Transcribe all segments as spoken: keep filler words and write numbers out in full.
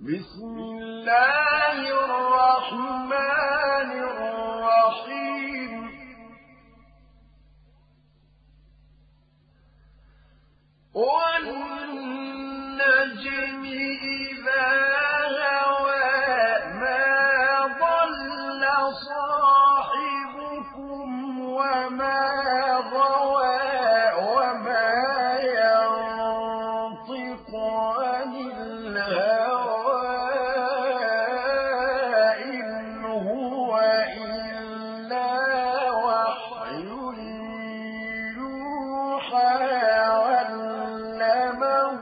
بسم الله الرحمن الرحيم والنجم إذا هوى ما ضل صاحبكم وما غوى وما ينطق عن الهوى إن هو إلا وحي يوحى علمه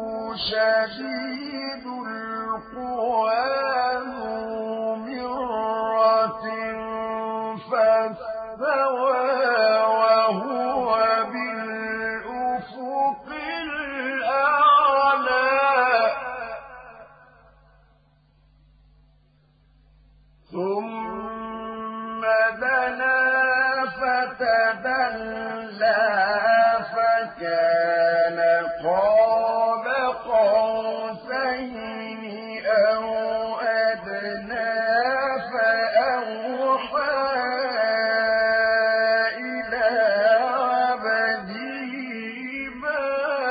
شديد القوى ذو مرة فاستوى وهو بالأفق الأعلى ثم دنا فتدلى فكان قاب قوسين أو أدنى فأوحى إلى عبده ما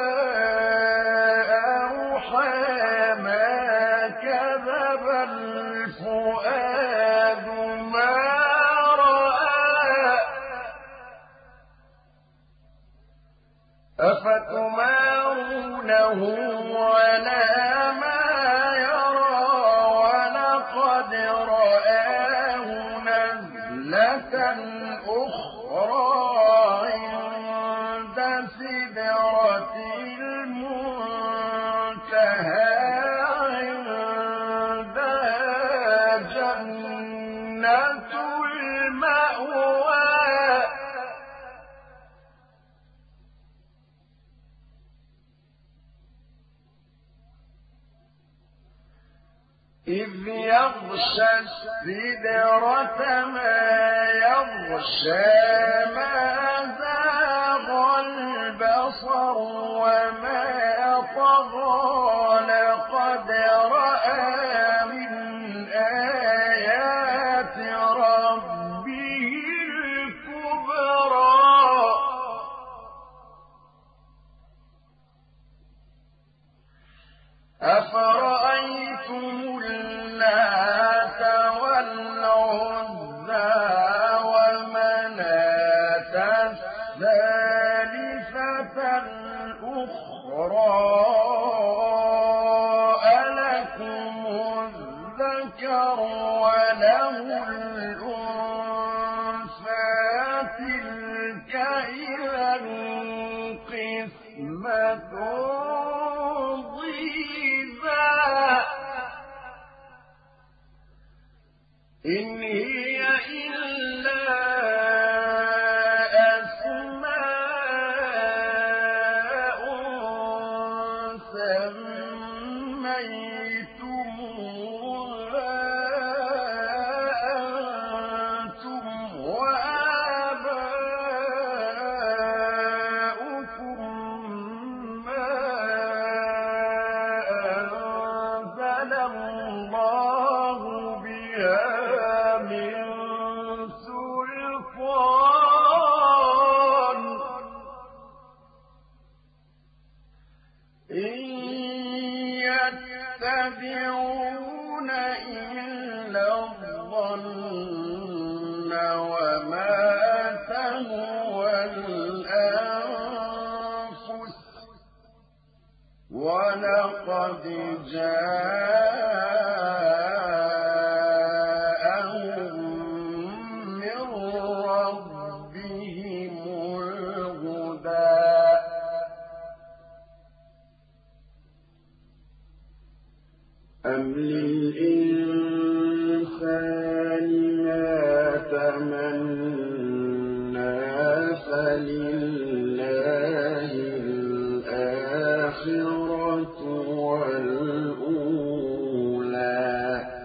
أوحى ما كذب الفؤاد ما رأى أفتمارونه على ما يرى ولقد رآه نزلة أخرى عند سدرة المنتهى عندها جنة المأوى إذ يغشى السدرة ما يغشى ما زاغ البصر وما طغى لقد رأى من آيات ربه الكبرى أفرأيتم اللات والعزى ومناة الثالثة الأخرى ألكم الذكر وله الأنثى تلك إذا قسمة إن هي إلا أسماء سميتموها أنتم وآباؤكم ما أنزل الله بها يتبعون إلا الظن وما تهوى الأنفس ولقد جاءهم من ربهم الهدى أم للإنسان ما تمنى فلله الآخرة والأولى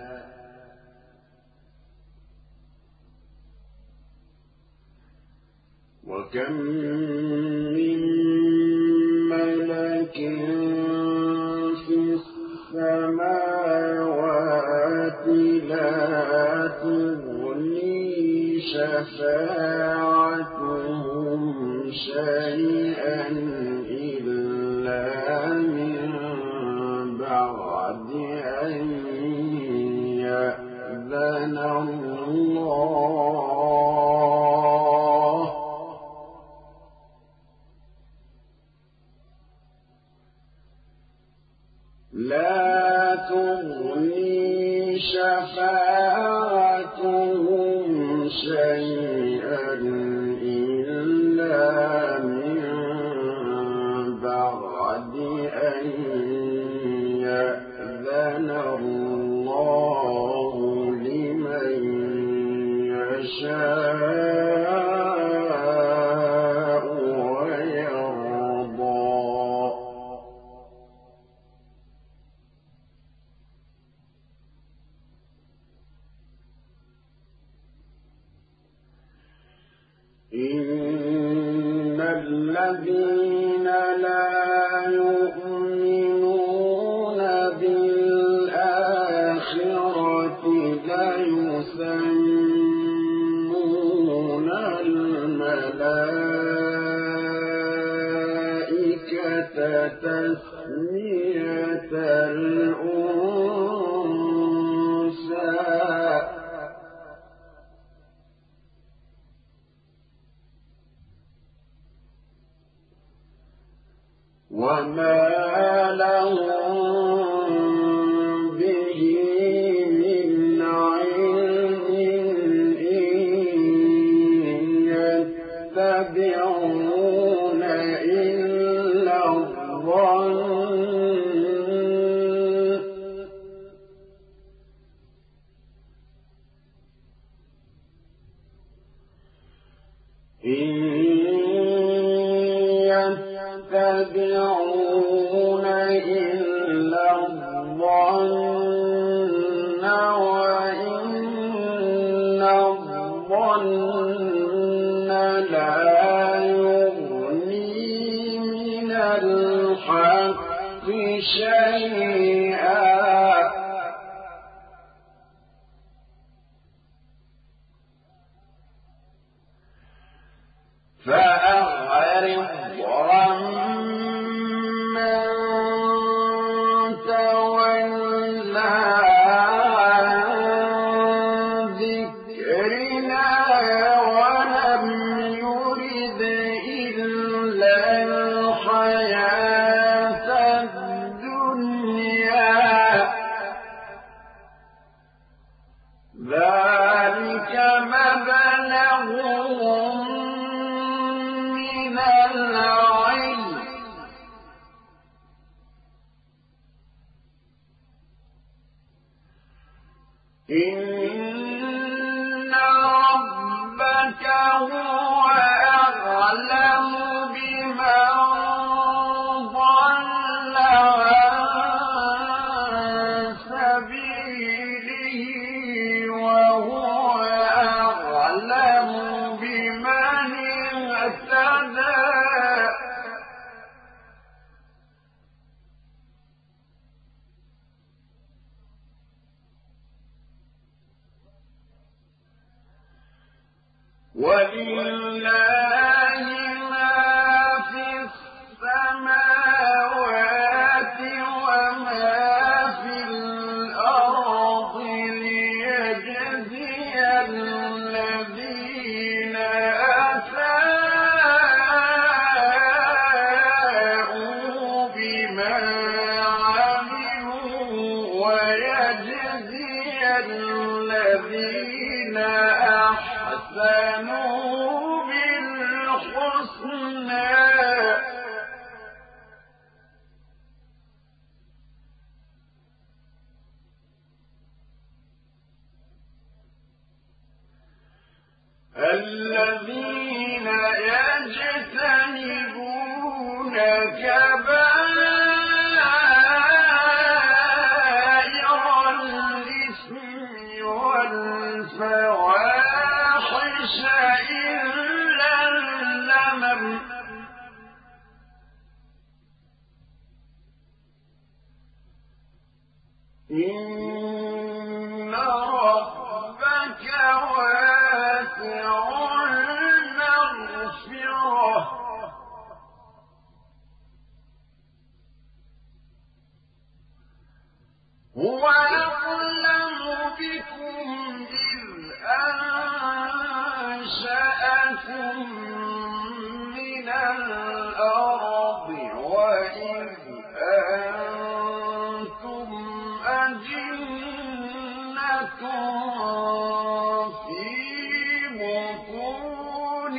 وكم من ملك في السماء السماوات لا تغني شفاعتهم شيئا إلا من بعد أن يأذن الله لا تغني شفاعتهم شيئا إلا من بعد أن يأذن الله لمن يشاء ويرضى إن الذين لا يؤمنون بالآخرة ليسمون الملائكة تسمية الأنثى وما لهم به من علم إن يتبعون إلا الظن إن يتبعون إلا الظن وإن الظن لا يغني من الحق شيئا فأعرض عمن تولى عن ذكرنا ولم يرد إلا الحياة الدنيا ذلك مبلغهم من العلم إن ربك هو أعلم بمن ضل عن سبيله وهو أعلم بمن اهتدى ولله ما في السماوات وما في الأرض ليجزي الذين أساءوا بما عملوا ويجزي الذين أحسنوا بالحسنى الذين يجتنبون كبائر الإثم والفواحش إلا اللمم إن ربك واسع المغفرة هو أعلم بكم إذ أنشأكم من الأرض وإذ أنتم أجنة في بطون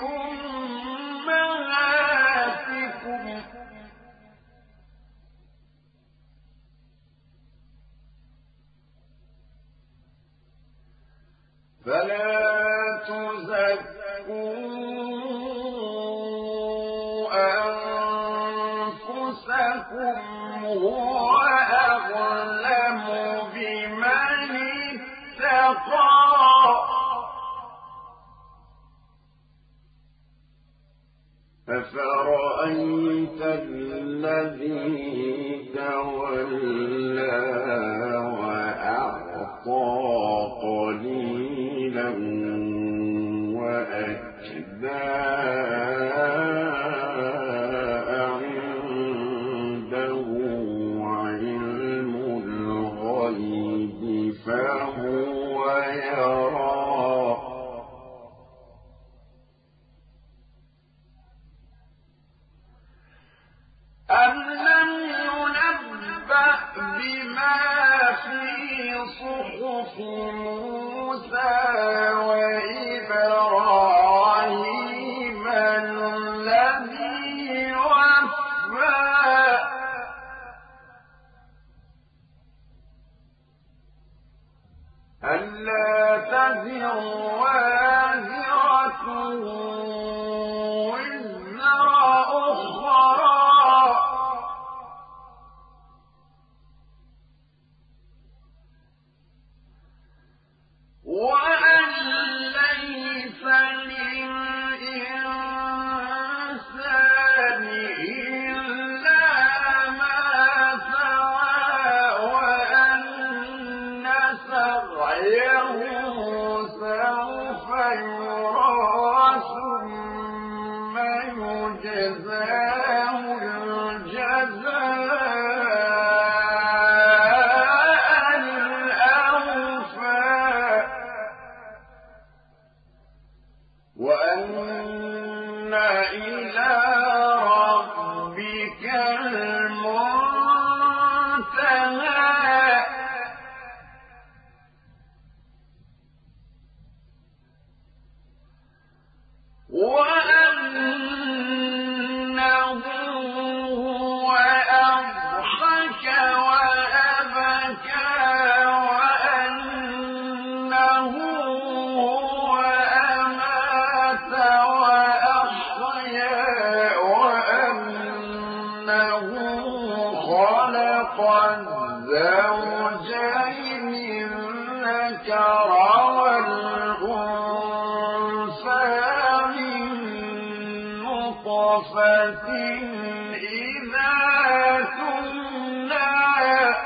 أمهاتكم فلا تزكوا أنفسكم هو أعلم بمن اتقى أفرأيت الذي تولى وأعطى قليلا وأكدى عنده علم الغيب فهو يرى أم لم ينبأ بما في صحف موسى وإبراهيم الذي وفى ألا تزر وازرة وزر أخرى وأن ليس للإنسان إلا ما سعى وأن سعيه سوف يرى ثم يجزاه الجزاء الأوفى وأن إلى ربك المنتهى وأنه هو أضحك وأبكى وأنه هو أمات وأحيا وأنه خلق الزوجين الذكر والأنثى نطفة إذا تمنى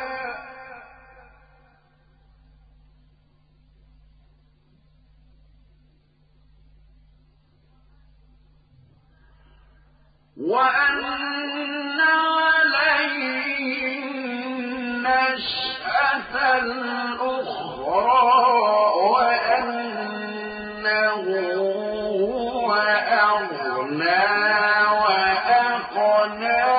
وأن عليه النشأة الأخرى وأنه هو أغنى وأقنى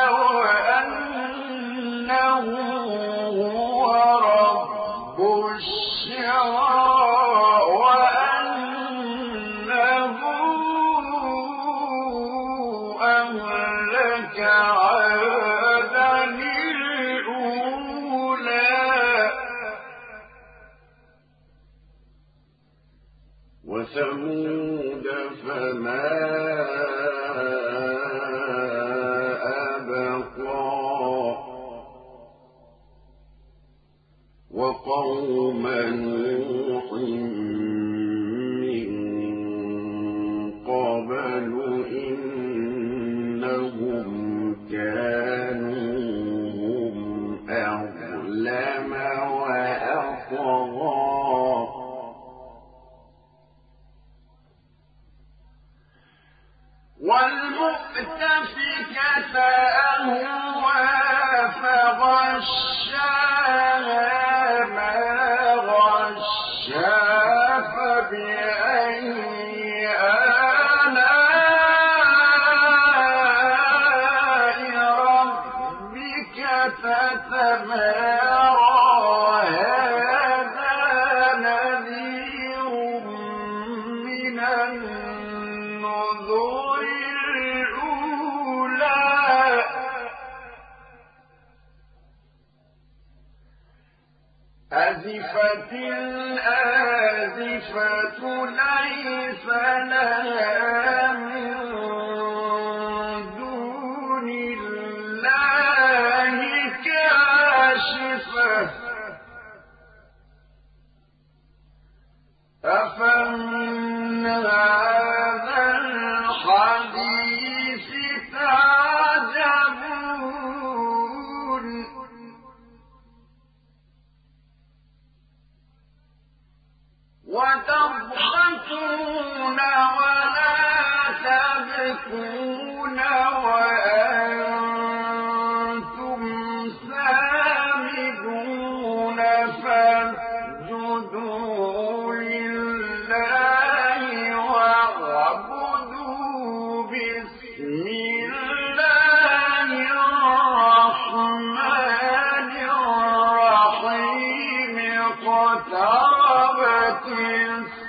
وأنه هو رب الشعرى وأنه أهلك عادا الأولى وثمود فما أبقى وقوم نوح من قبل إنهم كانوا هم أظلم أظلم وأطغى والمؤتفكة أهوى فغشاها ما غشا فبأي آلاء ربك تتمارى هذا نذير من النذر الأولى أزفت الآزفة ليس لها من دون الله كاشفة أفمن هذا الحديث تعجبون وتضحكون ولا تبكون وأنتم سامدون فاسجدوا لله واعبدوا باسم الله الرحمن الرحيم اقتربت